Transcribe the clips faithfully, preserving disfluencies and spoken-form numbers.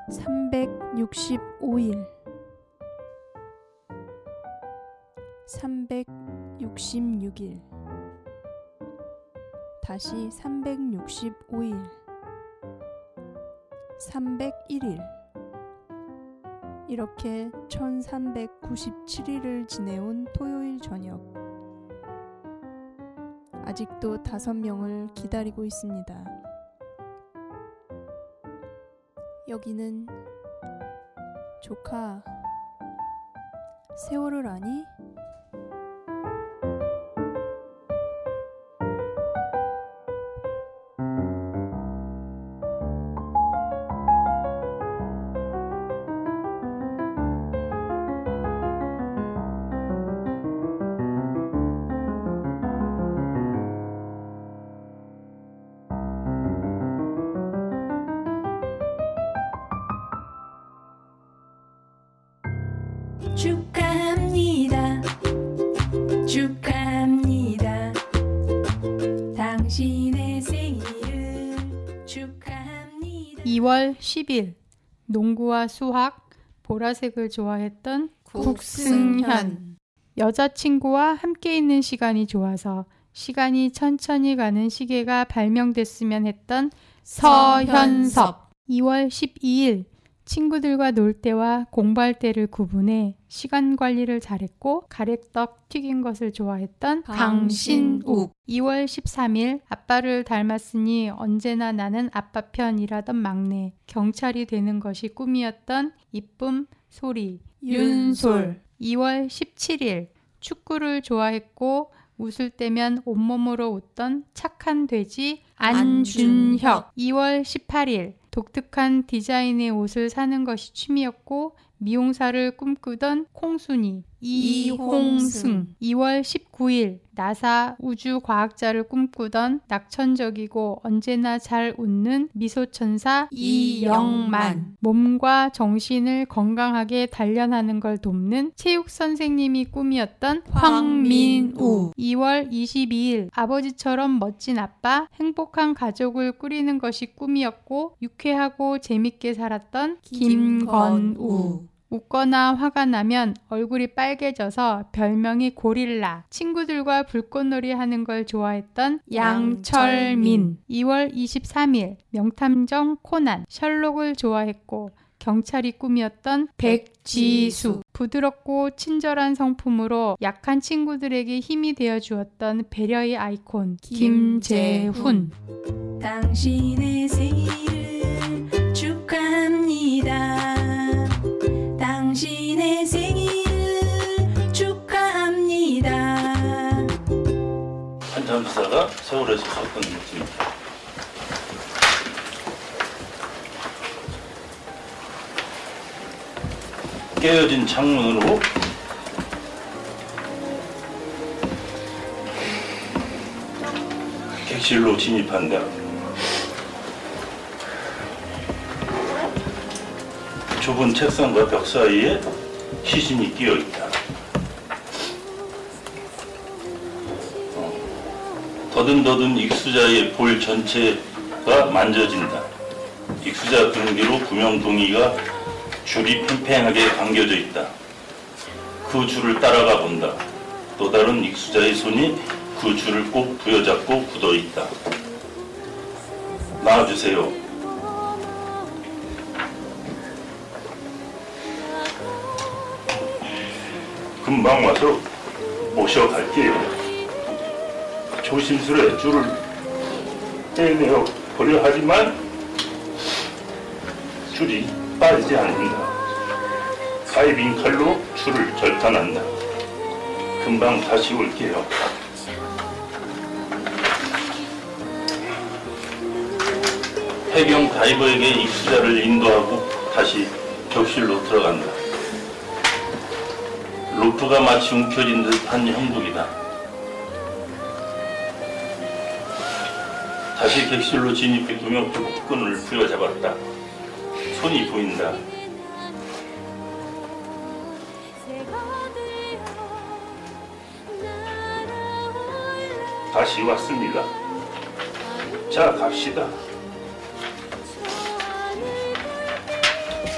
삼백육십오 일 삼백육십육 일 다시 삼백육십오 일 삼백일 일 이렇게 천삼백구십칠 일을 지내온 토요일 저녁. 아직도 다섯 명을 기다리고 있습니다. 여기는 조카, 세월을 아니? 축하합니다. 축하합니다. 당신의 생일을 축하합니다. 이월 십일 농구와 수학, 보라색을 좋아했던 국승현. 여자친구와 함께 있는 시간이 좋아서 시간이 천천히 가는 시계가 발명됐으면 했던 서현섭. 이월 십이 일 친구들과 놀 때와 공부할 때를 구분해 시간 관리를 잘했고 가래떡 튀긴 것을 좋아했던 강신욱. 이월 십삼 일 아빠를 닮았으니 언제나 나는 아빠 편이라던 막내. 경찰이 되는 것이 꿈이었던 이쁨 소리 윤솔. 이월 십칠 일 축구를 좋아했고 웃을 때면 온몸으로 웃던 착한 돼지 안준혁. 이월 십팔 일 독특한 디자인의 옷을 사는 것이 취미였고 미용사를 꿈꾸던 콩순이 이홍승. 이월 십구 일 나사 우주과학자를 꿈꾸던 낙천적이고 언제나 잘 웃는 미소천사 이영만. 몸과 정신을 건강하게 단련하는 걸 돕는 체육선생님이 꿈이었던 황민우. 이월 이십이 일 아버지처럼 멋진 아빠, 행복한 가족을 꾸리는 것이 꿈이었고 유쾌하고 재밌게 살았던 김건우. 웃거나 화가 나면 얼굴이 빨개져서 별명이 고릴라. 친구들과 불꽃놀이 하는 걸 좋아했던 양철민. 이월 이십삼 일 명탐정 코난, 셜록을 좋아했고 경찰이 꿈이었던 백지수. 부드럽고 친절한 성품으로 약한 친구들에게 힘이 되어 주었던 배려의 아이콘 김재훈. 당신의 생일을 축하합니다. 당신의 생일을 축하합니다. 한참 기사가 서울에서 사건 것입니다. 깨어진 창문으로 객실로 진입한다. 좁은 책상과 벽 사이에 시신이 끼어있다. 어, 더듬더듬 익수자의 볼 전체가 만져진다. 익수자 등 뒤로 구명 동이가 줄이 팽팽하게 감겨져 있다. 그 줄을 따라가 본다. 또 다른 익수자의 손이 그 줄을 꼭 부여잡고 굳어 있다. 나와주세요. 금방 와서 모셔갈게요. 조심스레 줄을 떼내어 보려 하지만 줄이 빠지지 않는다. 다이빙 칼로 줄을 절단한다. 금방 다시 올게요. 해경 다이버에게 익수자를 인도하고 다시 격실로 들어간다. 로프가 마치 움켜진 듯한 형국이다. 다시 객실로 진입해 구명조 끈을 부여잡았다. 손이 보인다. 다시 왔습니다. 자, 갑시다.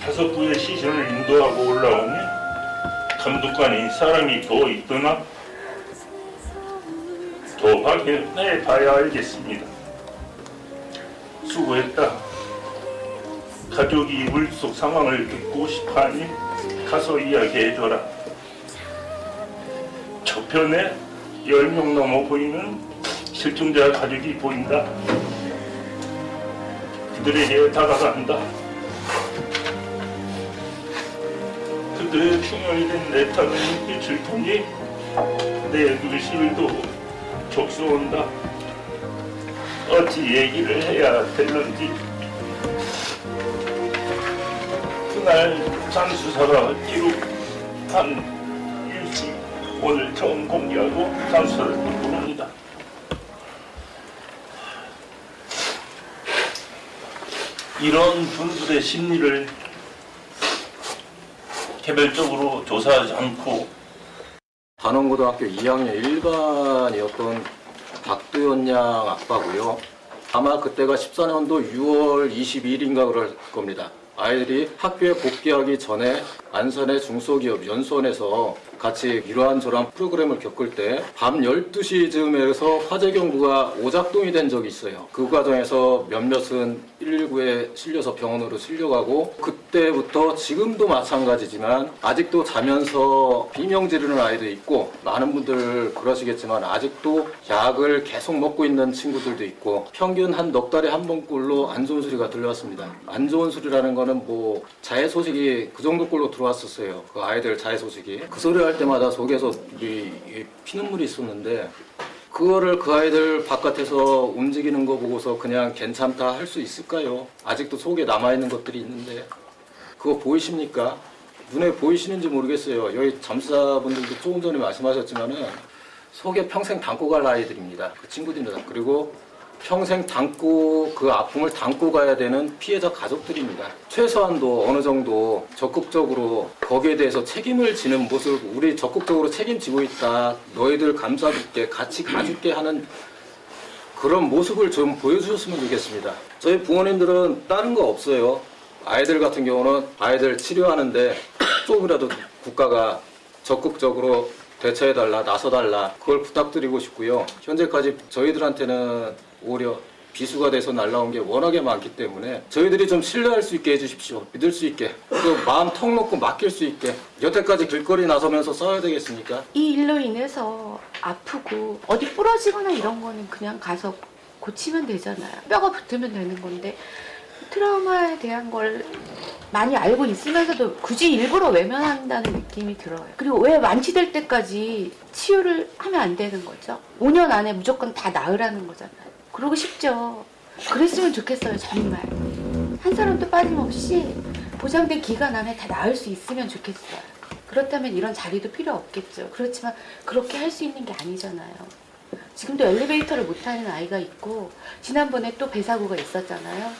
다섯 부의 시신을 인도하고 올라오니 감독관이 사람이 더 있더나 더 확인해 봐야 알겠습니다. 수고했다. 가족이 물속 상황을 듣고 싶어하니 가서 이야기해줘라. 저편에 열 명 넘어 보이는 실종자 가족이 보인다. 그들에게 다가간다. 그들의 충혈이 된 내 탕을 빛을 통해 내 눈시울도 적셔온다. 어찌 얘기를 해야 될런지. 그날 잠수사가 기록한 일시 오늘 처음 공개하고 잠수사를 부릅니다. 이런 분들의 심리를 개별적으로 조사하지 않고 단원고등학교 이 학년 일 반이었던 박도연 양 아빠고요. 아마 그때가 십사 년도 유월 이십일인가 그럴 겁니다. 아이들이 학교에 복귀하기 전에 안산의 중소기업 연수원에서 같이 이러한저러한 프로그램을 겪을 때 밤 열두 시쯤에서 화재 경보가 오작동이 된 적이 있어요. 그 과정에서 몇몇은 일일구에 실려서 병원으로 실려가고, 그때부터 지금도 마찬가지지만 아직도 자면서 비명 지르는 아이도 있고, 많은 분들 그러시겠지만 아직도 약을 계속 먹고 있는 친구들도 있고, 평균 한 넉 달에 한 번꼴로 안 좋은 소리가 들려왔습니다. 안 좋은 소리라는 거는 뭐 자해 소식이 그 정도 꼴로 들어왔었어요. 그 아이들 자해 소식이. 그 소리 할 때마다 속에서 이, 이 피눈물이 있었는데, 그거를 그 아이들 바깥에서 움직이는 거 보고서 그냥 괜찮다 할 수 있을까요? 아직도 속에 남아있는 것들이 있는데, 그거 보이십니까? 눈에 보이시는지 모르겠어요. 여기 잠수사분들도 조금 전에 말씀하셨지만은 속에 평생 담고 갈 아이들입니다. 그 친구들입니다. 그리고 평생 담고, 그 아픔을 담고 가야 되는 피해자 가족들입니다. 최소한도 어느 정도 적극적으로 거기에 대해서 책임을 지는 모습, 우리 적극적으로 책임지고 있다, 너희들 감싸줄게, 같이 가줄게 하는 그런 모습을 좀 보여주셨으면 좋겠습니다. 저희 부모님들은 다른 거 없어요. 아이들 같은 경우는 아이들 치료하는데 조금이라도 국가가 적극적으로 대처해달라, 나서달라, 그걸 부탁드리고 싶고요. 현재까지 저희들한테는 오히려 비수가 돼서 날라온 게 워낙에 많기 때문에 저희들이 좀 신뢰할 수 있게 해주십시오. 믿을 수 있게, 또 마음 턱 놓고 맡길 수 있게. 여태까지 길거리 나서면서 싸워야 되겠습니까? 이 일로 인해서 아프고 어디 부러지거나 이런 거는 그냥 가서 고치면 되잖아요. 뼈가 붙으면 되는 건데, 트라우마에 대한 걸 많이 알고 있으면서도 굳이 일부러 외면한다는 느낌이 들어요. 그리고 왜 완치될 때까지 치유를 하면 안 되는 거죠? 오 년 안에 무조건 다 나으라는 거잖아요. 그러고 싶죠. 그랬으면 좋겠어요, 정말. 한 사람도 빠짐없이 보장된 기간 안에 다 나을 수 있으면 좋겠어요. 그렇다면 이런 자리도 필요 없겠죠. 그렇지만 그렇게 할 수 있는 게 아니잖아요. 지금도 엘리베이터를 못 타는 아이가 있고, 지난번에 또 배 사고가 있었잖아요.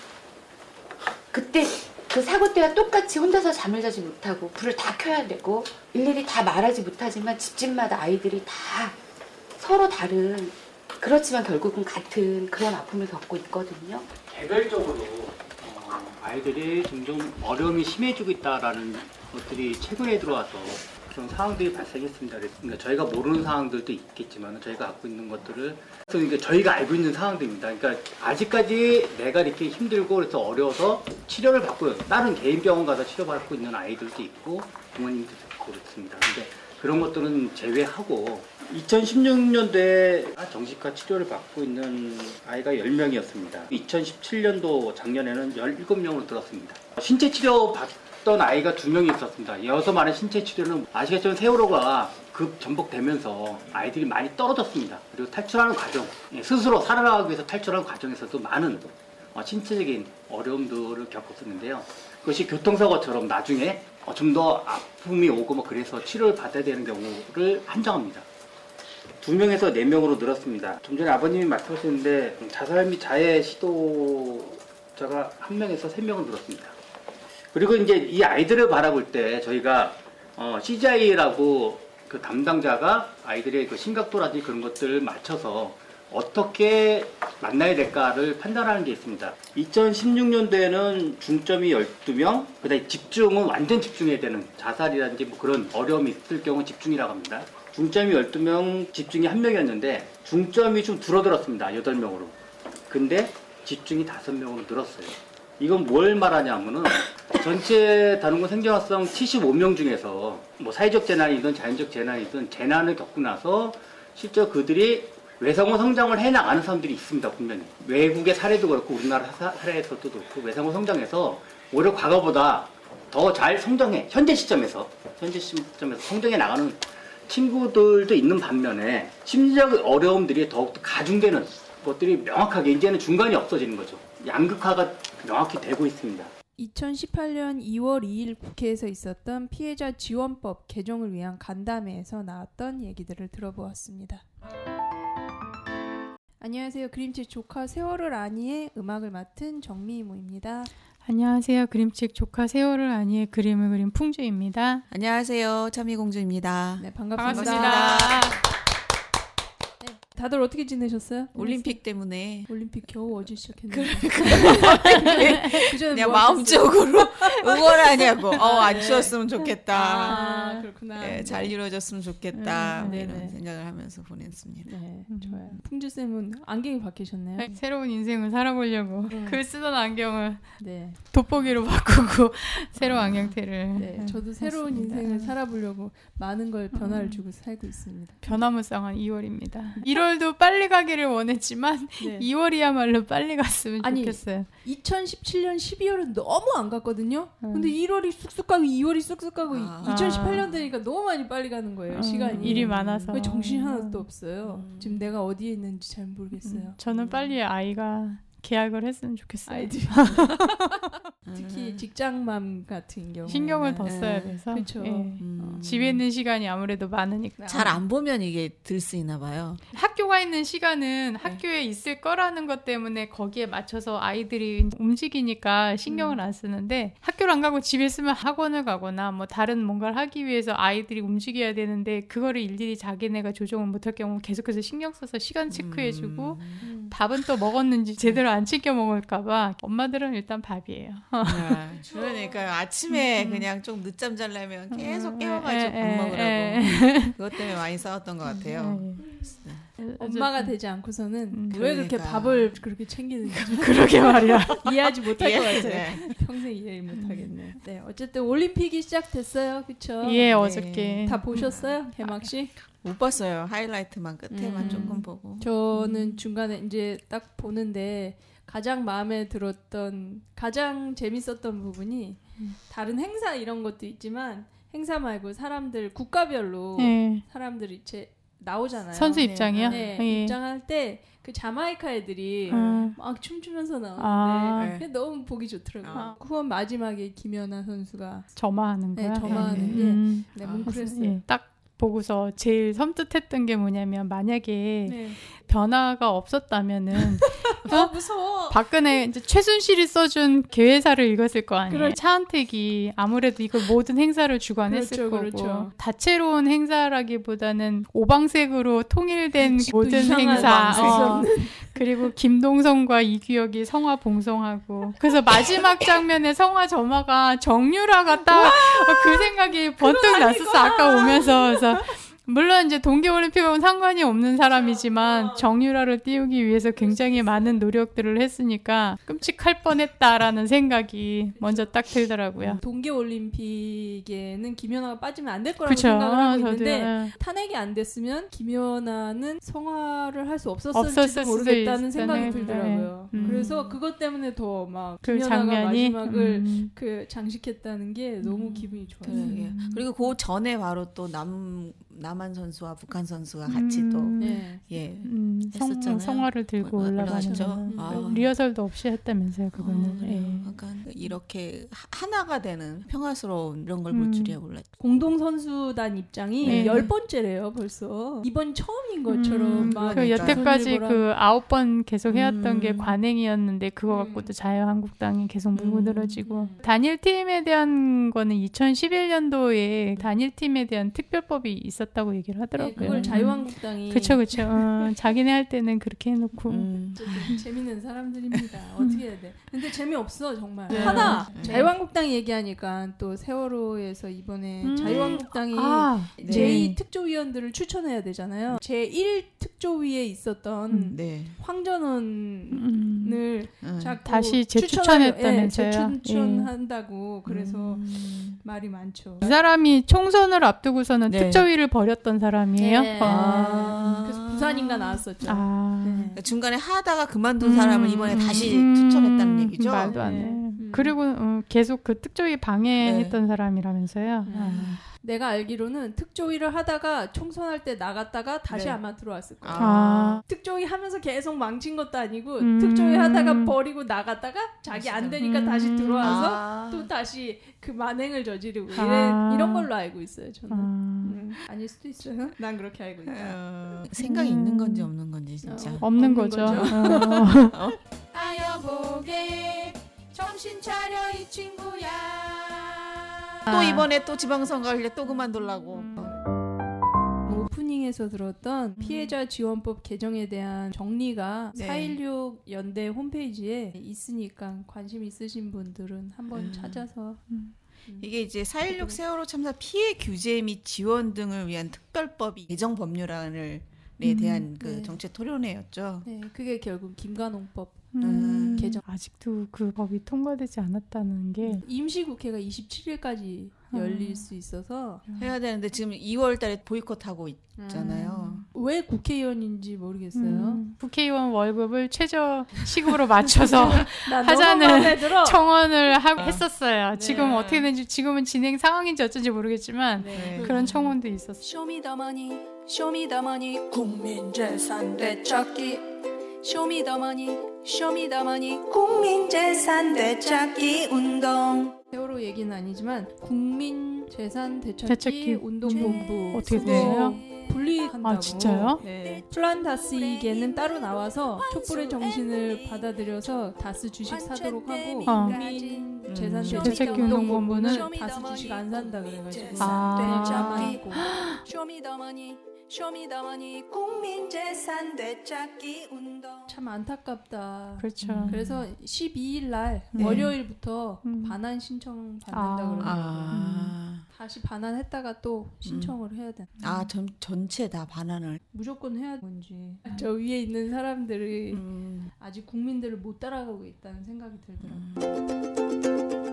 그때 그 사고 때와 똑같이 혼자서 잠을 자지 못하고 불을 다 켜야 되고, 일일이 다 말하지 못하지만 집집마다 아이들이 다 서로 다른, 그렇지만 결국은 같은 그런 아픔을 겪고 있거든요. 개별적으로 어, 아이들이 점점 어려움이 심해지고 있다라는 것들이 최근에 들어와서 그런 상황들이 발생했습니다. 그러니까 저희가 모르는 상황들도 있겠지만 저희가 갖고 있는 것들을, 그러니까 저희가 알고 있는 상황들입니다. 그러니까 아직까지 내가 이렇게 힘들고 그래서 어려워서 치료를 받고 다른 개인 병원 가서 치료받고 있는 아이들도 있고 부모님도 있고 그렇습니다. 근데 그런 것들은 제외하고 이천십육 년도에 정식화 치료를 받고 있는 아이가 열 명이었습니다. 이천십칠 년도 작년에는 열일곱 명으로 늘었습니다. 신체 치료 받던 아이가 두 명이 있었습니다. 여기서 말하는 신체 치료는 아시겠지만 세월호가 급 전복되면서 아이들이 많이 떨어졌습니다. 그리고 탈출하는 과정, 스스로 살아나가기 위해서 탈출하는 과정에서도 많은 신체적인 어려움들을 겪었었는데요. 그것이 교통사고처럼 나중에 좀 더 아픔이 오고 뭐 그래서 치료를 받아야 되는 경우를 한정합니다. 두 명에서 네 명으로 늘었습니다. 좀 전에 아버님이 말씀하셨는데 자살 및 자해 시도자가 한 명에서 세 명으로 늘었습니다. 그리고 이제 이 아이들을 바라볼 때 저희가 어, 씨지아이라고 그 담당자가 아이들의 그 심각도라든지 그런 것들을 맞춰서 어떻게 만나야 될까를 판단하는 게 있습니다. 이천십육 년도에는 중점이 열두 명, 그다음에 집중은 완전 집중해야 되는 자살이라든지 뭐 그런 어려움이 있을 경우 집중이라고 합니다. 중점이 열두 명, 집중이 한 명이었는데 중점이 좀 줄어들었습니다. 여덟 명으로. 근데 집중이 다섯 명으로 늘었어요. 이건 뭘 말하냐면은 전체 다른건 생존활성 칠십오 명 중에서 뭐 사회적 재난이든 자연적 재난이든 재난을 겪고 나서 실제 그들이 외상후 성장을 해나가는 사람들이 있습니다. 분명히. 외국의 사례도 그렇고 우리나라 사, 사례에서도 그렇고 외상후 성장해서 오히려 과거보다 더 잘 성장해. 현재 시점에서 현재 시점에서 성장해 나가는 친구들도 있는 반면에 심리적 어려움들이 더욱더 가중되는 것들이 명확하게 이제는 중간이 없어지는 거죠. 양극화가 명확히 되고 있습니다. 이천십팔 년 이월 이일 국회에서 있었던 피해자 지원법 개정을 위한 간담회에서 나왔던 얘기들을 들어보았습니다. 안녕하세요. 그림책 조카 세월을 아니의 음악을 맡은 정미이모입니다. 안녕하세요. 그림책 조카 세월을 아니의 그림을 그린 풍주입니다. 안녕하세요. 참이공주입니다. 네, 반갑습니다. 반갑습니다. 네, 다들 어떻게 지내셨어요? 올림픽 때문에 올림픽 겨우 어제 시작했는데. 그냥 뭐 마음적으로 응원하냐고. 어, 안 추웠으면 좋겠다. 아, 그렇구나. 네, 잘 이루어졌으면 좋겠다. 음, 뭐 네네. 이런 생각을 하면서 보냈습니다. 네, 좋아요. 풍주쌤은 안경이 바뀌셨네요. 네, 새로운 인생을 살아보려고 음. 글 쓰던 안경을 네. 돋보기로 바꾸고 새로운 안경테를 네, 저도 새로운 했습니다. 인생을 살아보려고 많은 걸 변화를 주고 살고 있습니다. 변화무쌍한 이월입니다. 일월도 빨리 가기를 원했지만 네. 이월이야말로 빨리 갔으면 아니, 좋겠어요. 이천십칠 년 십이월은 너무 안 갔거든요. 음. 근데 일월이 쑥쑥 가고 이월이 쑥쑥 가고 아. 이천십팔 년 되니까 너무 많이 빨리 가는 거예요. 음, 시간이. 일이 많아서. 왜 정신 하나도 없어요. 음. 지금 내가 어디에 있는지 잘 모르겠어요. 음, 저는 빨리 아이가 계약을 했으면 좋겠어요. 아이들 특히 직장맘 같은 경우 신경을 더 네. 써야 돼서. 그쵸. 예. 음. 집에 있는 시간이 아무래도 많으니까. 잘 안 보면 이게 들쓰이나 봐요. 학교가 있는 시간은 학교에 있을 거라는 것 때문에 거기에 맞춰서 아이들이 움직이니까 신경을 안 쓰는데 학교를 안 가고 집에 있으면 학원을 가거나 뭐 다른 뭔가를 하기 위해서 아이들이 움직여야 되는데 그거를 일일이 자기네가 조정을 못할 경우 계속해서 신경 써서 시간 체크해주고 음. 밥은 또 먹었는지 제대로 안 챙겨 먹을까 봐 엄마들은 일단 밥이에요. 네. 그러니까 아침에 그냥 좀 늦잠 자려면 계속 깨워가지고 밥 먹으라고. 그것 때문에 많이 싸웠던 것 같아요. 엄마가 되지 않고서는 음, 왜 그렇게 그러니까. 밥을 그렇게 챙기는지 그러게 말이야. 이해하지 못할 예. 것 같아요. 네. 평생 이해 못하겠네. 네, 어쨌든 올림픽이 시작됐어요, 그렇죠? 예, 어저께. 다 보셨어요, 개막식? 못 봤어요. 하이라이트만 끝에만 음. 조금 보고. 저는 중간에 이제 딱 보는데 가장 마음에 들었던, 가장 재밌었던 부분이 다른 행사 이런 것도 있지만 행사 말고 사람들 국가별로 예. 사람들이 이제 나오잖아요. 선수 입장이요? 네, 예. 입장할 때 그 자마이카 애들이 음. 막 춤추면서 나오는데 아. 그게 너무 보기 좋더라고요. 아. 후원 마지막에 김연아 선수가 점화하는 네, 거야? 점화하는 예. 게 음. 네, 아, 뭉클했어요. 예, 딱 보고서 제일 섬뜩했던 게 뭐냐면 만약에 네. 변화가 없었다면은 아 무서워. 박근혜 이제 최순실이 써준 개회사를 읽었을 거 아니에요. 그렇죠. 차은택이 아무래도 이걸 모든 행사를 주관했을 그렇죠, 거고 그렇죠. 다채로운 행사라기보다는 오방색으로 통일된 집도 모든 이상한 행사 오방색. 어, 그리고 김동성과 이규혁이 성화 봉송하고 그래서 마지막 장면에 성화 점화가 정유라가 딱 그 생각이 번뜩 났었어 아까 오면서. 그래서 물론 이제 동계올림픽하고는 상관이 없는 사람이지만 정유라를 띄우기 위해서 굉장히 많은 노력들을 했으니까 끔찍할 뻔했다라는 생각이 먼저 딱 들더라고요. 동계올림픽에는 김연아가 빠지면 안 될 거라고 그쵸. 생각을 하고 저도, 있는데 예. 탄핵이 안 됐으면 김연아는 성화를 할 수 없었을 없었을지도 수도 모르겠다는 있- 생각이 네. 들더라고요. 음. 그래서 그것 때문에 더 막 그 김연아가 장면이 마지막을 음. 그 장식했다는 게 너무 기분이 좋아요. 그러게요. 그리고 그 전에 바로 또 남 남한 선수와 북한 선수가 같이 음. 네. 또 예. 음, 성, 했었잖아요. 성화를 들고 어, 올라가는 올라갔죠. 거. 아. 리허설도 없이 했다면서요 그거는. 어, 그래요. 예. 그러니까 이렇게 하- 하나가 되는 평화스러운 이런 걸 볼 음. 줄이야 몰랐죠. 공동 선수단 입장이 네. 열 번째래요 벌써. 이번 처음이 습관인 것처럼 음, 막 그 여태까지 조선일보랑- 그 아홉 번 계속 해왔던 음. 게 관행이었는데 그거 음. 갖고도 자유한국당이 계속 물고 음. 늘어지고 단일팀에 대한 거는 이천십일 년도에 단일팀에 대한 특별법이 있었다고 얘기를 네, 하더라고요. 그걸 자유한국당이 그쵸 그쵸. 어, 자기네 할 때는 그렇게 해놓고 음. 어쨌든 재밌는 사람들입니다. 어떻게 해야 돼? 근데 재미없어 정말. 네. 하나 네. 자유한국당 얘기하니까 또 세월호에서 이번에 음. 자유한국당이 아, 제이 네. 특조위원들을 추천해야 되잖아요. 제일 특조위에 있었던 음. 네. 황전원을 음. 음. 자꾸 다시 추천하려- 재추천했다면서요? 예, 재추천한다고 그래서 음. 말이 많죠. 이 사람이 총선을 앞두고서는 네. 특조위를 벌였던 사람이에요? 네. 아. 그래서 부산인가 나왔었죠. 아. 네. 그러니까 중간에 하다가 그만둔 음, 사람을 이번에 다시 음, 추천했다는 얘기죠. 말도 안 해. 음. 그리고 어, 계속 그 특조위 방해했던 사람이라면서요. 음. 아. 내가 알기로는 특조위를 하다가 총선할 때 나갔다가 다시 네. 아마 들어왔을 거예요. 아. 특조위 하면서 계속 망친 것도 아니고 음. 특조위 하다가 버리고 나갔다가 자기 안 되니까 음. 다시 들어와서 아. 또 다시 그 만행을 저지르고 이래, 아. 이런 걸로 알고 있어요. 저는. 아. 음, 아닐 수도 있어요. 난 그렇게 알고 있다. 어, 생각이 음. 있는 건지 없는 건지 진짜. 어. 없는 없는 거죠. 거죠. 어. 아여보게 정신 차려 이 친구야. 또 이번에 또 지방선거 할래 또 그만두려고. 오프닝에서 들었던 피해자 지원법 개정에 대한 정리가 네. 사일육 연대 홈페이지에 있으니까 관심 있으신 분들은 한번 음. 찾아서 이게 이제 사일육 세월호 참사 피해 규제 및 지원 등을 위한 특별법이 개정 법률안을 에 대한 그 네. 정책 토론회였죠. 네, 그게 결국 김관홍법 음. 개정. 아직도 그 법이 통과되지 않았다는 게 임시국회가 이십칠일까지 열릴 아. 수 있어서 해야 되는데 지금 이월 달에 보이콧하고 있잖아요. 왜 국회의원인지 모르겠어요. 음, 국회의원 월급을 최저 시급으로 맞춰서 난 하자는 너무 마음에 들어. 청원을 하고 했었어요. 지금 네. 어떻게 되는지 지금은 진행 상황인지 어쩐지 모르겠지만 네. 그런 청원도 있었어요. 쇼미더머니 쇼미더머니 국민재산 되찾기 쇼미더머니 쇼미더머니 국민재산 되찾기 운동. 세월호 얘기는 아니지만 국민재산 되찾기, 되찾기 운동본부 어떻게 그거 되나요? 분리한다고. 아, 진짜요? 네. 플란 다스에게는 따로 나와서 촛불의 정신을 받아들여서 다스 주식 사도록 하고 어. 국민 재산 음. 되찾기 되찾기 운동본부는 운동본부는 다스 주식 안 산다 그래가지고 아. 그냥 가만히 있고. 쇼미더머니 쇼미더머니 국민재산 되찾기 운동. 참 안타깝다. 그렇죠. 그래서 십이일 날 네. 월요일부터 음. 반환 신청 받는다 아. 그러더라고요. 아, 다시 반환했다가 또 신청을 해야 돼. 아 전, 전체 다 반환을. 무조건 해야 뭔지. 저 위에 있는 사람들이 음. 아직 국민들을 못 따라가고 있다는 생각이 들더라고요.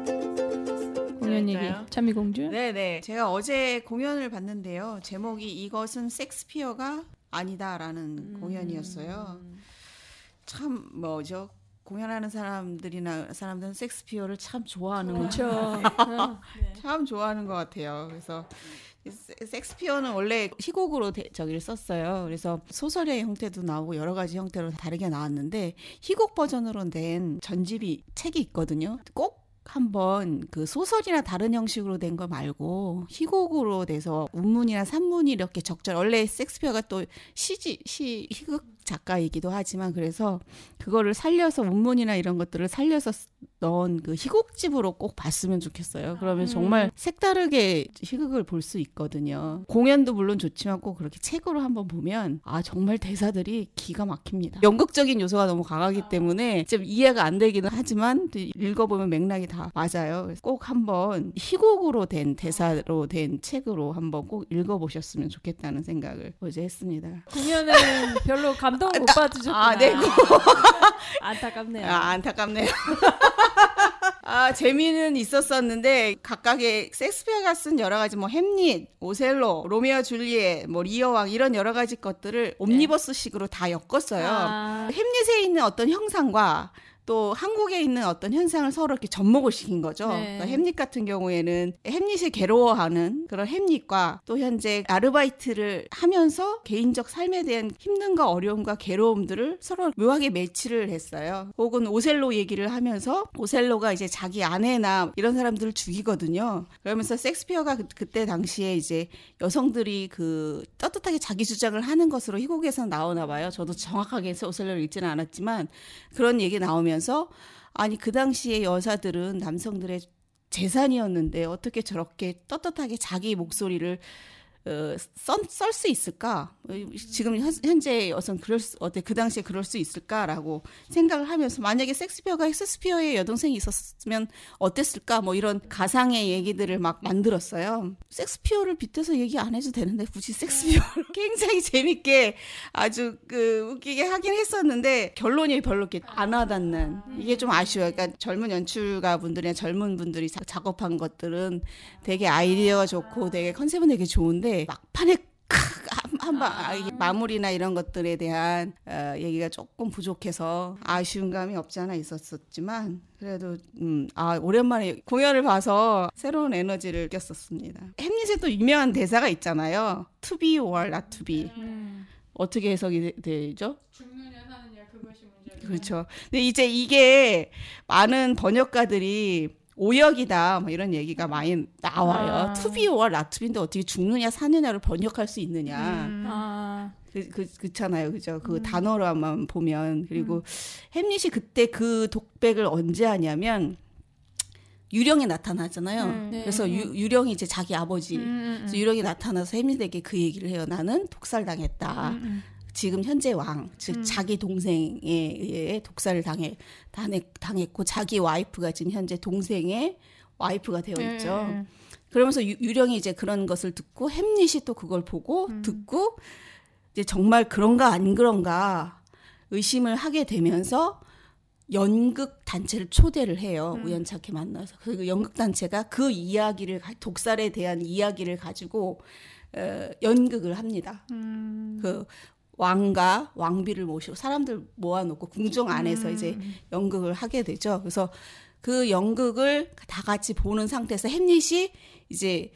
공연 얘기. 그럴까요? 참이공주. 네네. 제가 어제 공연을 봤는데요. 제목이 이것은 섹스피어가 아니다라는 음. 공연이었어요. 참 뭐죠? 공연하는 사람들이나 사람들은 섹스피어를 참 좋아하는 그렇죠. 참 좋아하는 것 같아요. 그래서 세- 섹스피어는 원래 희곡으로 대- 저기를 썼어요. 그래서 소설의 형태도 나오고 여러 가지 형태로 다르게 나왔는데 희곡 버전으로 낸 전집이 책이 있거든요. 꼭 한번 그 소설이나 다른 형식으로 된 거 말고 희곡으로 돼서 운문이나 산문이 이렇게 적절. 원래 섹스피어가 또 시지 시 희극 작가이기도 하지만 그래서 그거를 살려서 운문이나 이런 것들을 살려서 넣은 그 희곡집으로 꼭 봤으면 좋겠어요. 그러면 정말 색다르게 희극을 볼 수 있거든요. 공연도 물론 좋지만 꼭 그렇게 책으로 한번 보면 아 정말 대사들이 기가 막힙니다. 연극적인 요소가 너무 강하기 때문에 좀 이해가 안 되기는 하지만 읽어보면 맥락이 다 맞아요. 그래서 꼭 한번 희곡으로 된 대사로 된 책으로 한번 꼭 읽어보셨으면 좋겠다는 생각을 어제 했습니다. 공연은 별로 감동을 못 받으셨구나. 아, 네. 안타깝네요. 아, 안타깝네요. 아, 재미는 있었었는데 각각의 섹스피어가 쓴 여러 가지 뭐 햄릿, 오셀로, 로미오 줄리엣, 뭐 리어왕 이런 여러 가지 것들을 옴니버스식으로 다 엮었어요. 아, 햄릿에 있는 어떤 형상과 또 한국에 있는 어떤 현상을 서로 이렇게 접목을 시킨 거죠. 네. 그러니까 햄릿 같은 경우에는 햄릿이 괴로워하는 그런 햄릿과 또 현재 아르바이트를 하면서 개인적 삶에 대한 힘듦과 어려움과 괴로움들을 서로 묘하게 매치를 했어요. 혹은 오셀로 얘기를 하면서 오셀로가 이제 자기 아내나 이런 사람들을 죽이거든요. 그러면서 섹스피어가 그, 그때 당시에 이제 여성들이 그 떳떳하게 자기 주장을 하는 것으로 희곡에서 나오나 봐요. 저도 정확하게 오셀로를 읽지는 않았지만 그런 얘기 나오면서 아니 그 당시에 여자들은 남성들의 재산이었는데 어떻게 저렇게 떳떳하게 자기 목소리를 어, 썰 수 있을까? 지금 현재 여성 그럴 수, 어때 그 당시에 그럴 수 있을까라고 생각을 하면서 만약에 섹스피어가 섹스피어의 여동생이 있었으면 어땠을까? 뭐 이런 가상의 얘기들을 막 만들었어요. 섹스피어를 빗대서 얘기 안 해도 되는데 굳이 섹스피어를 굉장히 재밌게 아주 그 웃기게 하긴 했었는데 결론이 별로 이렇게 안 와닿는 이게 좀 아쉬워요. 그러니까 젊은 연출가 분들이나 젊은 분들이 자, 작업한 것들은 되게 아이디어가 좋고 되게 컨셉은 되게 좋은데 막판에 한방 아, 마무리나 이런 것들에 대한 어, 얘기가 조금 부족해서 아쉬운 감이 없지 않아 있었었지만 그래도 음, 아 오랜만에 공연을 봐서 새로운 에너지를 느꼈었습니다. 햄릿에 또 유명한 대사가 있잖아요. To be or not to be. 음. 어떻게 해석이 되, 되죠? 죽느냐 사느냐 그것이 문제죠. 그렇죠. 근데 이제 이게 많은 번역가들이 오역이다 뭐 이런 얘기가 많이 나와요. 아. To be or not to be인데 어떻게 죽느냐 사느냐를 번역할 수 있느냐. 음. 아. 그, 그, 그렇잖아요. 그죠? 그 음. 단어로만 보면. 그리고 음. 햄릿이 그때 그 독백을 언제 하냐면 유령이 나타나잖아요. 음. 네. 그래서 유, 유령이 이제 자기 아버지. 음. 그래서 유령이 나타나서 햄릿에게 그 얘기를 해요. 나는 독살당했다. 음. 지금 현재 왕, 즉 음. 자기 동생에 의해 독살을 당해, 당했고 자기 와이프가 지금 현재 동생의 와이프가 되어 있죠. 네. 그러면서 유, 유령이 이제 그런 것을 듣고 햄릿이 또 그걸 보고 음. 듣고 이제 정말 그런가 안 그런가 의심을 하게 되면서 연극 단체를 초대를 해요. 음. 우연찮게 만나서. 그 연극 단체가 그 이야기를 독살에 대한 이야기를 가지고 어, 연극을 합니다. 음. 그 왕과 왕비를 모시고 사람들 모아놓고 궁정 안에서 음. 이제 연극을 하게 되죠. 그래서 그 연극을 다 같이 보는 상태에서 햄릿이 이제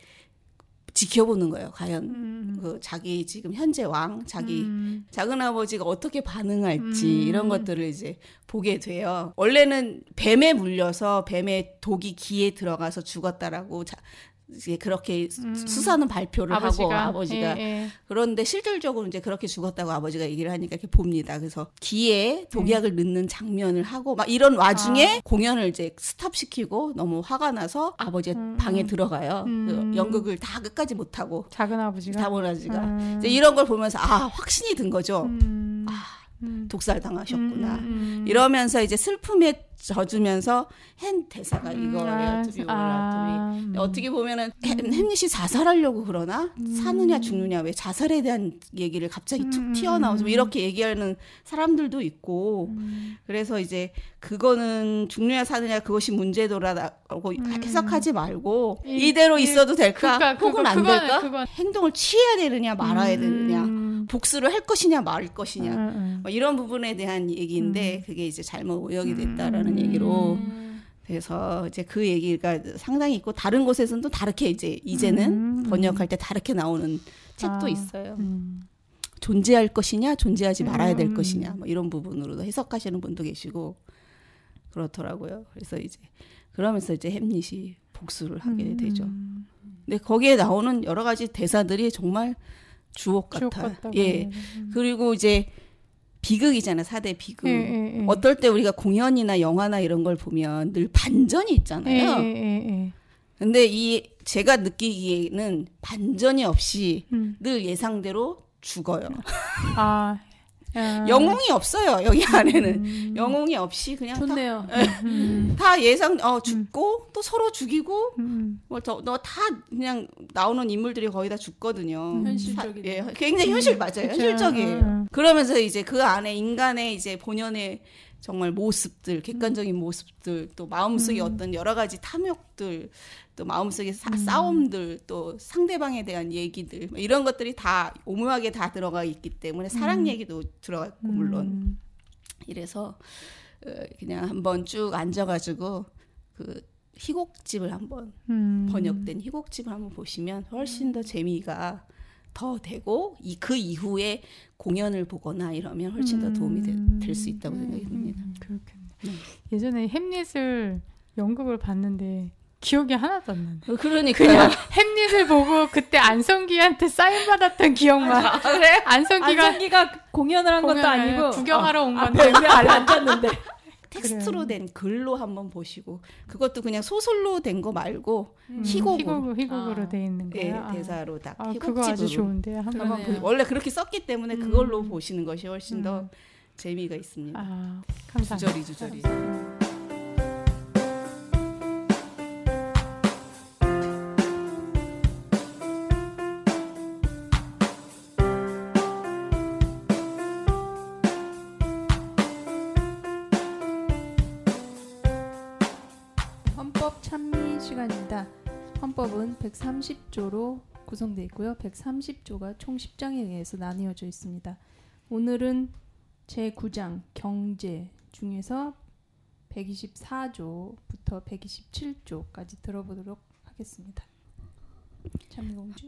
지켜보는 거예요. 과연 음. 그 자기 지금 현재 왕, 자기 음. 작은 아버지가 어떻게 반응할지 음. 이런 것들을 이제 보게 돼요. 원래는 뱀에 물려서 뱀의 독이 귀에 들어가서 죽었다라고 자, 이제 그렇게 음. 수사는 발표를 아버지가? 하고 아버지가 예, 예. 그런데 실질적으로 이제 그렇게 죽었다고 아버지가 얘기를 하니까 이렇게 봅니다. 그래서 귀에 독약을 음. 넣는 장면을 하고 막 이런 와중에 아. 공연을 이제 스탑시키고 너무 화가 나서 아버지가 음. 방에 들어가요. 음. 연극을 다 끝까지 못 하고 작은 아버지가 작은 아버지가 음. 이제 이런 걸 보면서 아 확신이 든 거죠. 음. 아 독살 당하셨구나. 음. 이러면서 이제 슬픔에 젖으면서 한 대사가 음, 이거예요. 투비 아, 음. 어떻게 보면은 햄릿이 자살하려고 그러나 음. 사느냐 죽느냐 왜 자살에 대한 얘기를 갑자기 툭 음. 튀어나오죠. 이렇게 얘기하는 사람들도 있고 음. 그래서 이제 그거는 죽느냐 사느냐 그것이 문제도라고 음. 해석하지 말고 이, 이대로 이, 있어도 될까 그러니까, 혹은 그거, 안 그건, 될까 그건. 행동을 취해야 되느냐 말아야 음. 되느냐 복수를 할 것이냐 말 것이냐 음, 음. 뭐 이런 부분에 대한 얘기인데 음. 그게 이제 잘못 오역이 됐다라는 음. 얘기로 그래서 이제 그 얘기가 상당히 있고 다른 곳에서는 또 다르게 이제 이제는 음. 번역할 때 다르게 나오는 책도 아. 있어요. 음. 존재할 것이냐 존재하지 말아야 될 음. 것이냐 뭐 이런 부분으로도 해석하시는 분도 계시고 그렇더라고요. 그래서 이제 그러면서 이제 햄릿이 복수를 하게 음. 되죠. 근데 거기에 나오는 여러 가지 대사들이 정말 주옥 같아요. 예. 음. 그리고 이제 비극이잖아요. 사 대 비극. 예, 예, 예. 어떨 때 우리가 공연이나 영화나 이런 걸 보면 늘 반전이 있잖아요. 예, 예, 예. 근데 이 제가 느끼기에는 반전이 없이 음. 늘 예상대로 죽어요. 아. 야. 영웅이 없어요. 여기 안에는 음. 영웅이 없이 그냥 좋네요. 다, 음. 다 예상 어 죽고 음. 또 서로 죽이고 음. 뭐 너 다 그냥 나오는 인물들이 거의 다 죽거든요. 현실적이죠. 예, 굉장히 현실 맞아요. 그쵸. 현실적이에요. 음. 그러면서 이제 그 안에 인간의 이제 본연의 정말 모습들, 객관적인 모습들, 또 마음속에 음. 어떤 여러 가지 탐욕들, 또 마음속에 사, 음. 싸움들, 또 상대방에 대한 얘기들 뭐 이런 것들이 다 오묘하게 다 들어가 있기 때문에 사랑 음. 얘기도 들어가 있고 물론 음. 이래서 어, 그냥 한번 쭉 앉아가지고 그 희곡집을 한번 음. 번역된 희곡집을 한번 보시면 훨씬 더 재미가 더 되고 이 그 이후에 공연을 보거나 이러면 훨씬 더 도움이 될 수 있다고 생각이 듭니다. 음, 그렇겠네. 네. 예전에 햄릿을 연극을 봤는데 기억이 하나도 안 나네. 그러니까요. 그냥 햄릿을 보고 그때 안성기한테 사인 받았던 기억만. 아, 그래? 안성기가 안성기가 공연을 한 것도 공연을 아니고 구경하러 온 앞에 건데. 왜 앉았는데. 텍스트로 된 글로 한번 보시고 그것도 그냥 소설로 된 거 말고 음, 희곡으로 희곡, 희곡으로 아. 돼 있는 네, 거예요. 아. 대사로 딱 아, 희곡집으로 그거 아주 좋은데요. 한번 한번 그러네요. 보- 원래 그렇게 썼기 때문에 그걸로 음. 보시는 것이 훨씬 더 음. 재미가 있습니다. 아, 감사합니다. 주저리 주저리. 헌법 찬미 시간입니다. 헌법은 백삼십 조로 구성되어 있고요. 백삼십 조가 총 십 장에 의해서 나뉘어져 있습니다. 오늘은 제구 장 경제 중에서 백이십사 조부터 백이십칠 조까지 들어보도록 하겠습니다. 찬미공주.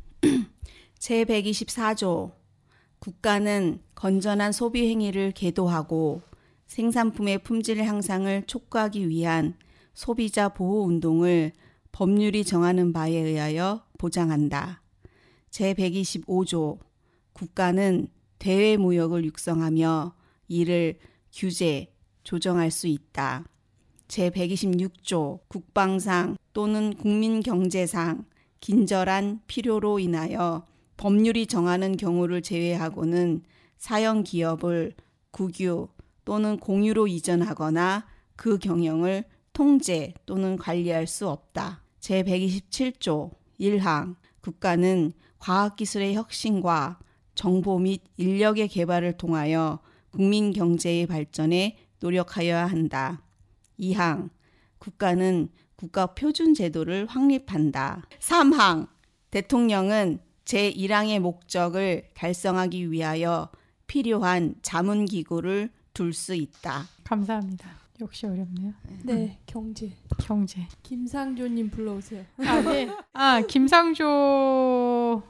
제백이십사 조 국가는 건전한 소비 행위를 계도하고 생산품의 품질 향상을 촉구하기 위한 소비자 보호 운동을 법률이 정하는 바에 의하여 보장한다. 제백이십오 조 국가는 대외 무역을 육성하며 이를 규제, 조정할 수 있다. 제백이십육 조 국방상 또는 국민경제상 긴절한 필요로 인하여 법률이 정하는 경우를 제외하고는 사형 기업을 국유 또는 공유로 이전하거나 그 경영을 통제 또는 관리할 수 없다. 제백이십칠 조 일 항 국가는 과학기술의 혁신과 정보 및 인력의 개발을 통하여 국민 경제의 발전에 노력하여야 한다. 이 항 국가는 국가 표준 제도를 확립한다. 삼 항 대통령은 제일 항의 목적을 달성하기 위하여 필요한 자문기구를 둘 수 있다. 감사합니다. 역시 어렵네요. 네, 경제. 경제. 김상조님 불러오세요. 아, 네. 아, 김상조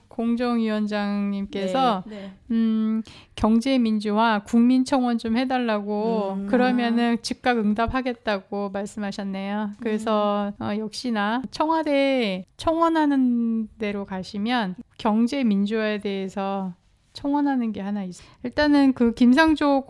공정위원장님께서 네. 음, 경제민주화 국민청원 좀 해달라고 음. 그러면은 즉각 응답하겠다고 말씀하셨네요. 그래서 어, 역시나 청와대 청원하는 데로 가시면 경제민주화에 대해서 청원하는 게 하나 있어요. 일단은 그 김상조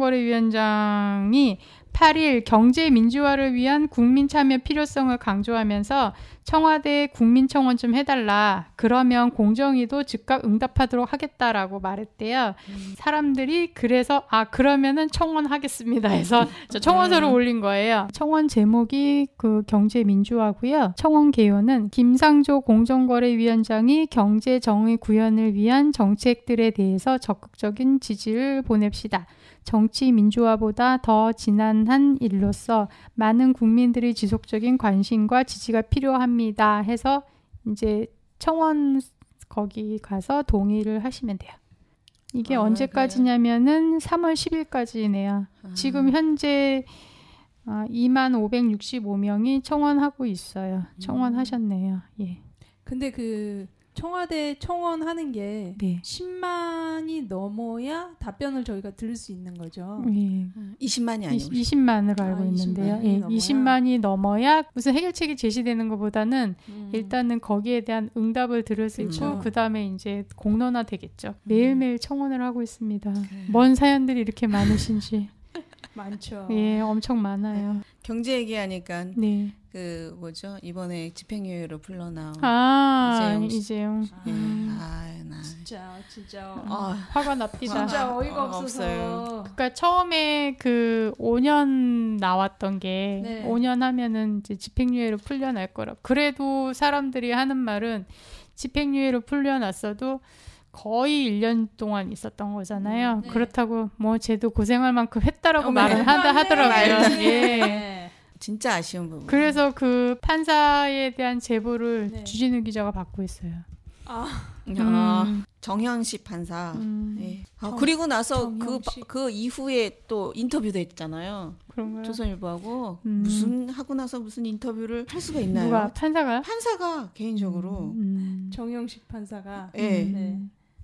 공정거래위원장이 팔 일 경제 민주화를 위한 국민 참여 필요성을 강조하면서 청와대에 국민청원 좀 해달라. 그러면 공정위도 즉각 응답하도록 하겠다라고 말했대요. 음. 사람들이 그래서 아 그러면은 청원하겠습니다 해서 저 청원서를 음. 올린 거예요. 청원 제목이 그 경제 민주화고요. 청원 개요는 김상조 공정거래위원장이 경제 정의 구현을 위한 정책들에 대해서 적극적인 지지를 보냅시다. 정치 민주화보다 더 지난한 일로서 많은 국민들의 지속적인 관심과 지지가 필요합니다 해서 이제 청원 거기 가서 동의를 하시면 돼요. 이게 아, 언제까지냐면은 삼월 십일까지네요. 아. 지금 현재 아, 이만 오백육십오 명이 청원하고 있어요. 청원하셨네요. 예. 근데 그 청와대 청원하는 게 네. 십만이 넘어야 답변을 저희가 들을 수 있는 거죠. 예. 이십만이 아니고 이십만으로 알고 아, 있는데요. 이십만이 예, 넘어야? 이십만이 넘어야 무슨 해결책이 제시되는 것보다는 음. 일단은 거기에 대한 응답을 들을 수 그쵸. 있고 그 다음에 이제 공론화 되겠죠. 매일매일 청원을 하고 있습니다. 그래. 뭔 사연들이 이렇게 많으신지. 많죠. 예, 엄청 많아요. 경제 얘기하니까 네. 그 뭐죠 이번에 집행유예로 풀려나온 아, 이재용 씨. 이재용. 예. 음. 아, 나 진짜 진짜 아, 화가 납니다. 진짜 어이가 아, 없어서. 없어요. 그러니까 처음에 그 오 년 나왔던 게 네. 오 년 하면은 이제 집행유예로 풀려날 거라. 그래도 사람들이 하는 말은 집행유예로 풀려났어도 거의 일 년 동안 있었던 거잖아요. 음, 네. 그렇다고 뭐 쟤도 고생할 만큼 했다라고 어머, 말은 하다 하더라고요. 예. 네. 진짜 아쉬운 부분. 그래서 그 판사에 대한 제보를 네. 주진우 기자가 받고 있어요. 아, 아, 정현식 판사. 음. 네. 아, 정- 그리고 나서 그, 정현식. 그 이후에 또 인터뷰도 했잖아요. 그런가요? 조선일보하고 음. 무슨 하고 나서 무슨 인터뷰를 할 수가 있나요? 누가 판사가? 판사가 개인적으로. 음. 정영식 판사가. 예. 네.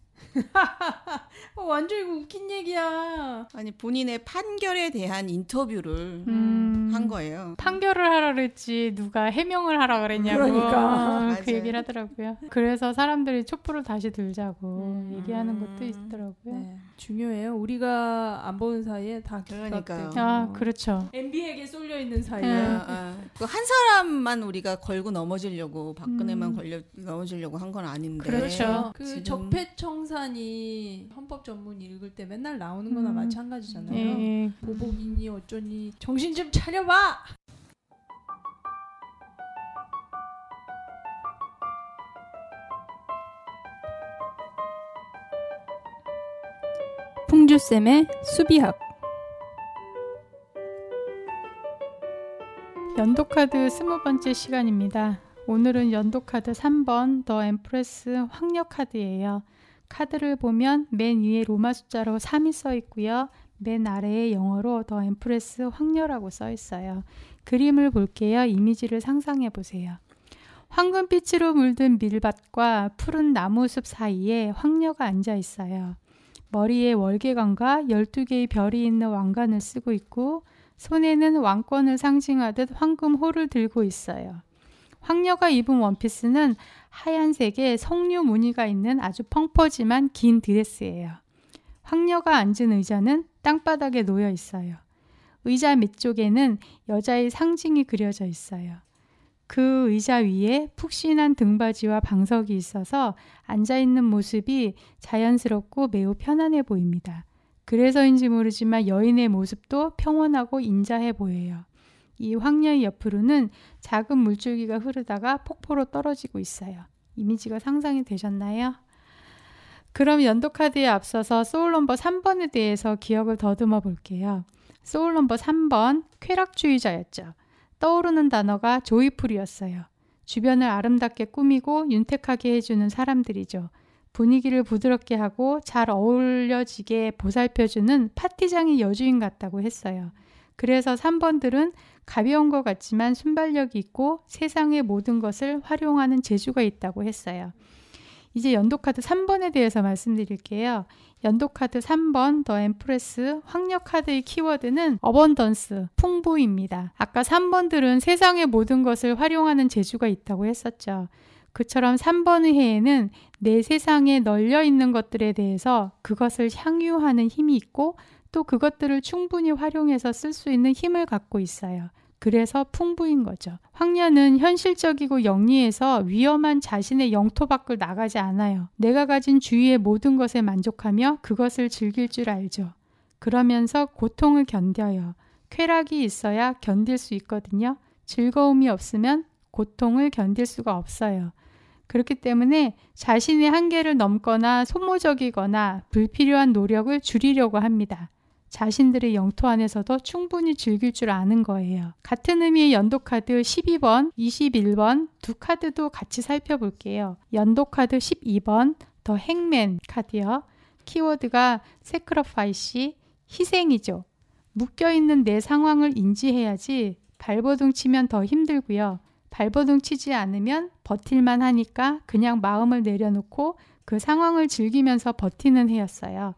어, 완전 이거 웃긴 얘기야. 아니 본인의 판결에 대한 인터뷰를 음. 한 거예요. 판결을 하라 그랬지 누가 해명을 하라 그랬냐고 그러니까. 그 맞아요. 얘기를 하더라고요. 그래서 사람들이 촛불을 다시 들자고 음. 얘기하는 것도 있더라고요. 네. 중요해요. 우리가 안 보는 사이에 다 그러니까요. 기각되고. 아 그렇죠. 엠비에게 쏠려 있는 사이에. 네. 아, 아. 그한 사람만 우리가 걸고 넘어지려고 박근혜만 음. 걸려 넘어지려고 한 건 아닌데. 그렇죠. 그 지금- 적폐청산이 헌법 전문 읽을 때 맨날 나오는 거나 음. 마찬가지잖아요. 예. 보복이니 어쩌니 정신 좀 차려봐. 풍주쌤의 수비학. 연도카드 스무 번째 시간입니다. 오늘은 연도카드 삼 번 더 엠프레스 황녀 카드예요. 카드를 보면 맨 위에 로마 숫자로 삼이 써 있고요. 맨 아래에 영어로 더 엠프레스 황녀라고 써 있어요. 그림을 볼게요. 이미지를 상상해 보세요. 황금빛으로 물든 밀밭과 푸른 나무숲 사이에 황녀가 앉아 있어요. 머리에 월계관과 열두 개의 별이 있는 왕관을 쓰고 있고 손에는 왕권을 상징하듯 황금호를 들고 있어요. 황녀가 입은 원피스는 하얀색에 석류 무늬가 있는 아주 펑퍼짐한 긴 드레스예요. 황녀가 앉은 의자는 땅바닥에 놓여 있어요. 의자 밑쪽에는 여자의 상징이 그려져 있어요. 그 의자 위에 푹신한 등받이와 방석이 있어서 앉아있는 모습이 자연스럽고 매우 편안해 보입니다. 그래서인지 모르지만 여인의 모습도 평온하고 인자해 보여요. 이 황녀의 옆으로는 작은 물줄기가 흐르다가 폭포로 떨어지고 있어요. 이미지가 상상이 되셨나요? 그럼 연도카드에 앞서서 소울 넘버 삼 번에 대해서 기억을 더듬어 볼게요. 소울 넘버 삼 번, 쾌락주의자였죠. 떠오르는 단어가 조이풀이었어요. 주변을 아름답게 꾸미고 윤택하게 해주는 사람들이죠. 분위기를 부드럽게 하고 잘 어울려지게 보살펴주는 파티장의 여주인 같다고 했어요. 그래서 삼 번들은 가벼운 것 같지만 순발력이 있고 세상의 모든 것을 활용하는 재주가 있다고 했어요. 이제 연도카드 삼 번에 대해서 말씀드릴게요. 연도카드 삼 번 더 엠프레스 황녀 카드의 키워드는 어번던스, 풍부입니다. 아까 삼 번들은 세상의 모든 것을 활용하는 재주가 있다고 했었죠. 그처럼 삼 번의 해에는 내 세상에 널려 있는 것들에 대해서 그것을 향유하는 힘이 있고 또 그것들을 충분히 활용해서 쓸 수 있는 힘을 갖고 있어요. 그래서 풍부인 거죠. 황녀는 현실적이고 영리해서 위험한 자신의 영토 밖을 나가지 않아요. 내가 가진 주위의 모든 것에 만족하며 그것을 즐길 줄 알죠. 그러면서 고통을 견뎌요. 쾌락이 있어야 견딜 수 있거든요. 즐거움이 없으면 고통을 견딜 수가 없어요. 그렇기 때문에 자신의 한계를 넘거나 소모적이거나 불필요한 노력을 줄이려고 합니다. 자신들의 영토 안에서도 충분히 즐길 줄 아는 거예요. 같은 의미의 연도카드 십이 번, 이십일 번 두 카드도 같이 살펴볼게요. 연도카드 십이 번 더 행맨 카드요. 키워드가 세크러파이시, 희생이죠. 묶여있는 내 상황을 인지해야지 발버둥 치면 더 힘들고요. 발버둥 치지 않으면 버틸만 하니까 그냥 마음을 내려놓고 그 상황을 즐기면서 버티는 해였어요.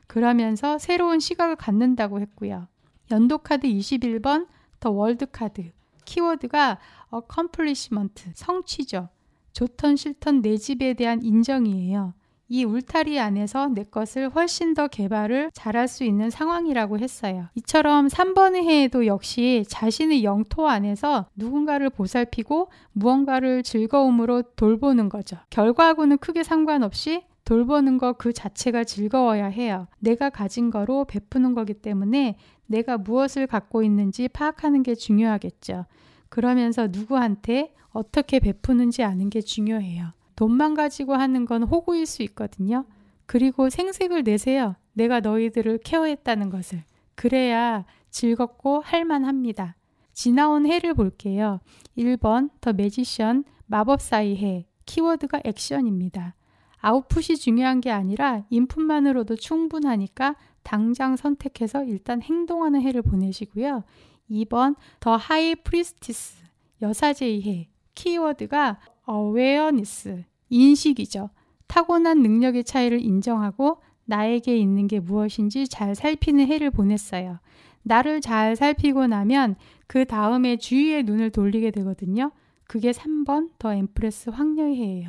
그러면서 새로운 시각을 갖는다고 했고요. 연도카드 이십일 번 더 월드카드. 키워드가 accomplishment, 성취죠. 좋던 싫던 내 집에 대한 인정이에요. 이 울타리 안에서 내 것을 훨씬 더 개발을 잘할 수 있는 상황이라고 했어요. 이처럼 삼 번의 해에도 역시 자신의 영토 안에서 누군가를 보살피고 무언가를 즐거움으로 돌보는 거죠. 결과하고는 크게 상관없이 돌보는 거 그 자체가 즐거워야 해요. 내가 가진 거로 베푸는 거기 때문에 내가 무엇을 갖고 있는지 파악하는 게 중요하겠죠. 그러면서 누구한테 어떻게 베푸는지 아는 게 중요해요. 돈만 가지고 하는 건 호구일 수 있거든요. 그리고 생색을 내세요. 내가 너희들을 케어했다는 것을. 그래야 즐겁고 할만합니다. 지나온 해를 볼게요. 일 번 더 매지션, 마법사의 해. 키워드가 액션입니다. 아웃풋이 중요한 게 아니라 인풋만으로도 충분하니까 당장 선택해서 일단 행동하는 해를 보내시고요. 이 번 더 하이 프리스티스 여사제의 해 키워드가 awareness 인식이죠. 타고난 능력의 차이를 인정하고 나에게 있는 게 무엇인지 잘 살피는 해를 보냈어요. 나를 잘 살피고 나면 그 다음에 주위의 눈을 돌리게 되거든요. 그게 삼 번 더 엠프레스 황녀의 해예요.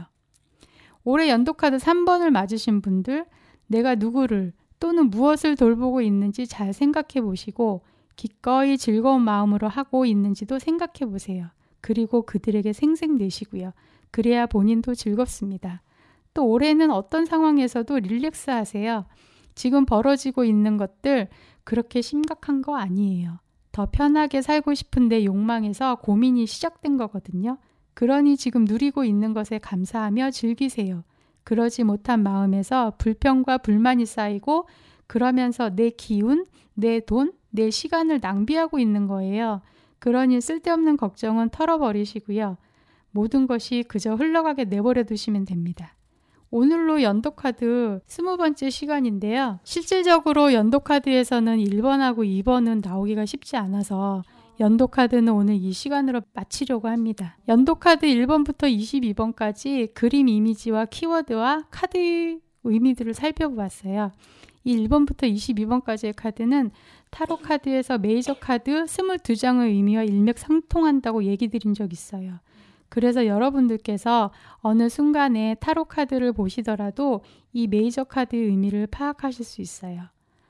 올해 연도카드 삼 번을 맞으신 분들 내가 누구를 또는 무엇을 돌보고 있는지 잘 생각해 보시고 기꺼이 즐거운 마음으로 하고 있는지도 생각해 보세요. 그리고 그들에게 생색내시고요. 그래야 본인도 즐겁습니다. 또 올해는 어떤 상황에서도 릴렉스 하세요. 지금 벌어지고 있는 것들 그렇게 심각한 거 아니에요. 더 편하게 살고 싶은데 욕망에서 고민이 시작된 거거든요. 그러니 지금 누리고 있는 것에 감사하며 즐기세요. 그러지 못한 마음에서 불평과 불만이 쌓이고 그러면서 내 기운, 내 돈, 내 시간을 낭비하고 있는 거예요. 그러니 쓸데없는 걱정은 털어버리시고요. 모든 것이 그저 흘러가게 내버려 두시면 됩니다. 오늘로 연도카드 스무 번째 시간인데요. 실질적으로 연도카드에서는 일 번하고 이 번은 나오기가 쉽지 않아서 연도카드는 오늘 이 시간으로 마치려고 합니다. 연도카드 일 번부터 이십이 번까지 그림 이미지와 키워드와 카드 의미들을 살펴보았어요. 이 일 번부터 이십이 번까지의 카드는 타로 카드에서 메이저 카드 이십이 장의 의미와 일맥상통한다고 얘기 드린 적 있어요. 그래서 여러분들께서 어느 순간에 타로 카드를 보시더라도 이 메이저 카드의 의미를 파악하실 수 있어요.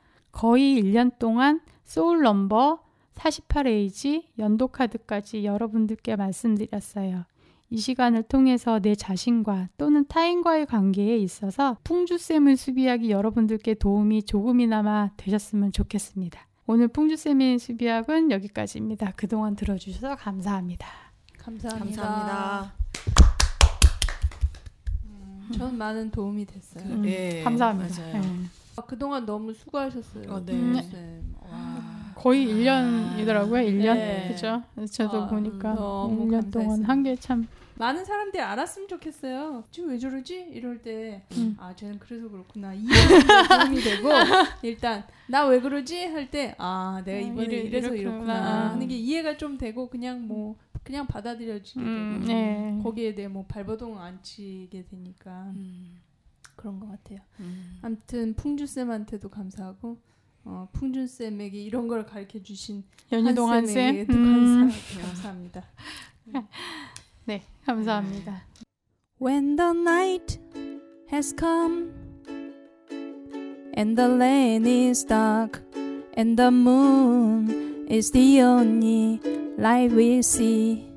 거의 일 년 동안 소울 넘버, 사십팔 에이지, 연도 카드까지 여러분들께 말씀드렸어요. 이 시간을 통해서 내 자신과 또는 타인과의 관계에 있어서 풍주쌤의 수비학이 여러분들께 도움이 조금이나마 되셨으면 좋겠습니다. 오늘 풍주쌤의 수비학은 여기까지입니다. 그동안 들어주셔서 감사합니다. 감사합니다. 감사합니다. 음, 전 많은 도움이 됐어요. 음, 네, 감사합니다. 맞아요. 네. 아, 그동안 너무 수고하셨어요. 어, 네. 음, 와. 거의 일 년이더라고요. 일 년. 네. 그죠? 저도 아, 보니까 너무 일 년 감사했어요. 동안 한 게 참. 많은 사람들이 알았으면 좋겠어요. 지금 왜 저러지? 이럴 때, 음. 아, 쟤는 그래서 그렇구나. 이해하는 도움이 되고, 일단, 나 왜 그러지? 할 때, 아, 내가 이번에 이래, 이래서 이렇구나. 이렇구나. 하는 게 이해가 좀 되고, 그냥 뭐, 그냥 받아들여지게 음, 되고, 네. 거기에 대해 뭐 발버둥 안 치게 되니까, 음. 그런 것 같아요. 음. 아무튼, 풍주쌤한테도 감사하고, 어, 풍준쌤에게 이런 걸 가르쳐 주신 연희동 한쌤. 한쌤에게도 음. 감사, 감사합니다. 네, 감사합니다. When the night has come and the land is dark and the moon is the only light we see,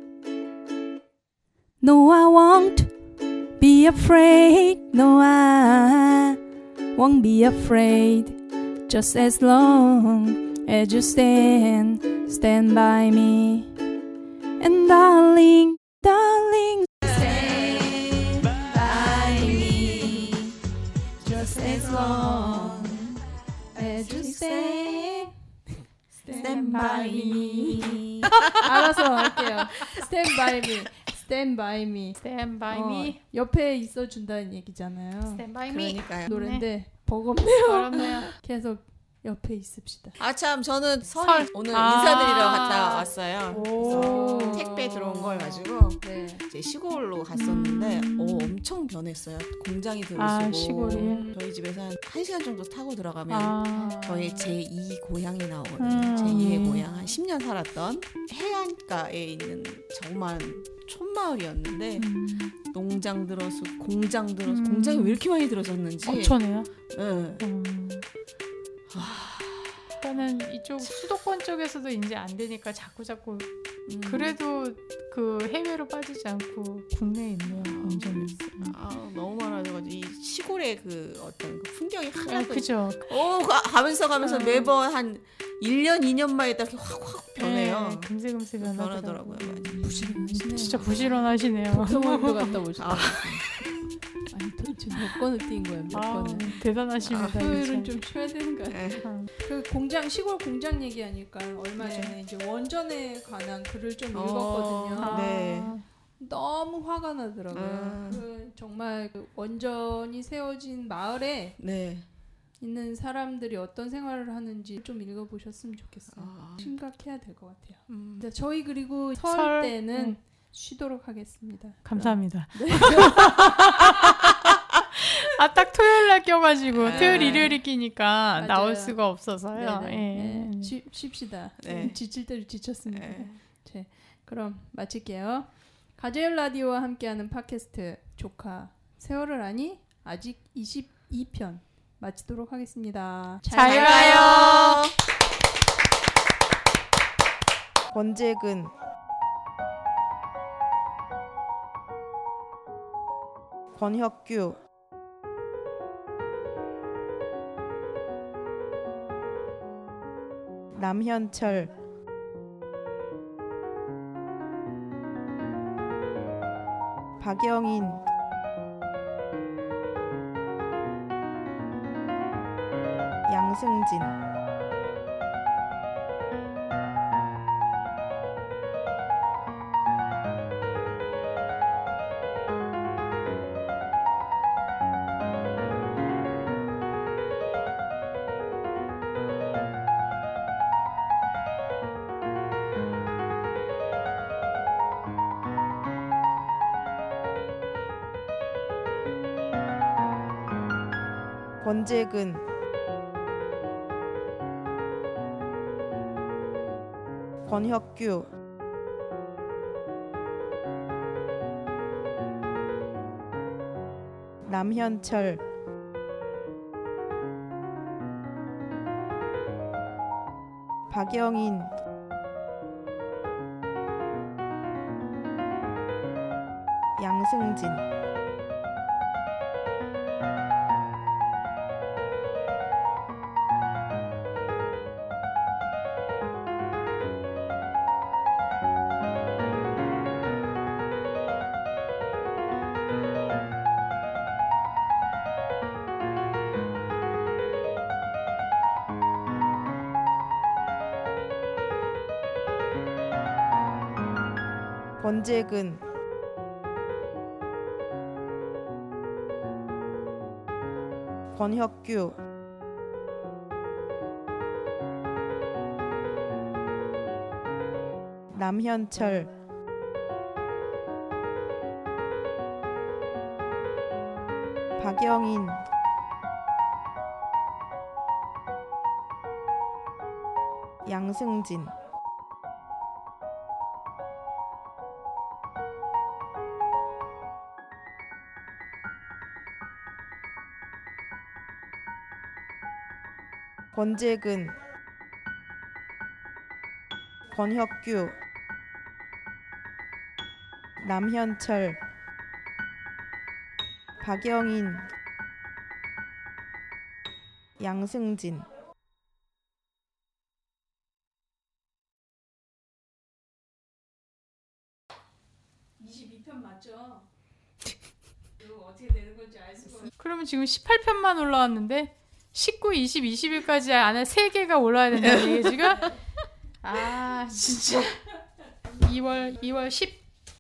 no, I won't be afraid. No, I won't be afraid. Just as long as you stand, stand by me. And darling, darling, stand by me. Just as long as you stand, stand by me. 알아서 할게요. Stand by me. Stand by me. Stand by me. 어, 옆에 있어 준다는 얘기잖아요. Stand by me. 그러니까요. 노래인데 버겁네요. 어렵네요. 계속 옆에 있읍시다. 아 참 저는 설, 설. 오늘 아. 인사드리러 갔다 왔어요. 오. 그래서 택배 들어온 걸 가지고 네. 이제 시골로 갔었는데 음. 오, 엄청 변했어요. 공장이 들어서고 아, 시골이. 저희 집에서 한 한 시간 정도 타고 들어가면 아. 저의 제이 고향이 나오거든요. 음. 제이의 고향. 한 십 년 살았던 해안가에 있는 정말 촌마을이었는데 음. 농장 들어서 공장 들어서 음. 공장이 왜 이렇게 많이 들어섰는지 어쩌네요. 네. 음. 일단은 이쪽 수도권 쪽에서도 이제 안 되니까 자꾸 자꾸 음. 그래도 그 해외로 빠지지 않고 국내에 있네요. 완전히. 아, 너무 많아져가지고 이 시골의 그 어떤 그 풍경이 아, 하나도 그죠. 오 가, 가면서 가면서 아. 매번 한 일 년, 이 년 만에 이렇게 확확 변해요. 네, 금세 금세 변하더라고요. 변하더라고요. 부지런하시네요. 진짜 부지런하시네요. 성원도 갔다 오셨다. 아, 아니 도대체 몇 번을 뛴 거예요? 몇 아, 번을? 대단하십니다. 아, 토요일은 진짜. 좀 쉬어야 되는 거 아니에요? 네. 아, 그 공장 시골 공장 얘기하니까 얼마 네. 전에 이제 원전에 관한 글을 좀 어. 읽었거든요. 아, 네. 너무 화가 나더라고요. 정말 그 원전이 세워진 마을에 네. 있는 사람들이 어떤 생활을 하는지 좀 읽어보셨으면 좋겠어요. 아. 심각해야 될 것 같아요. 음. 자, 저희 그리고 설, 설, 때는 음. 쉬도록 하겠습니다. 감사합니다. 네. 아, 딱 토요일 날 껴가지고 네. 토요일 일요일이 끼니까 맞아요. 나올 수가 없어서요. 네네. 예. 네. 쉬, 쉽시다. 네. 지칠 대로 지쳤습니다. 네. 네. 그럼 마칠게요. 가재열 라디오와 함께하는 팟캐스트 조카 세월을 아니 아직 이십이 편 마치도록 하겠습니다. 잘 가요. 권재근 권혁규 남현철 박영인 양승진 권재근 권혁규 남현철 박영인 양승진 권재근 권혁규 남현철 박영인 양승진 권재근 권혁규 남현철 박영인 양승진 이십이 편 맞죠? 이거 어떻게 되는 건지 알 수가 없어요. 그러면 지금 십팔 편만 올라왔는데 십구, 이십, 이십일까지 안에 세 개가 올라야 된다는 얘기 지금? 아 진짜 이월 이월 십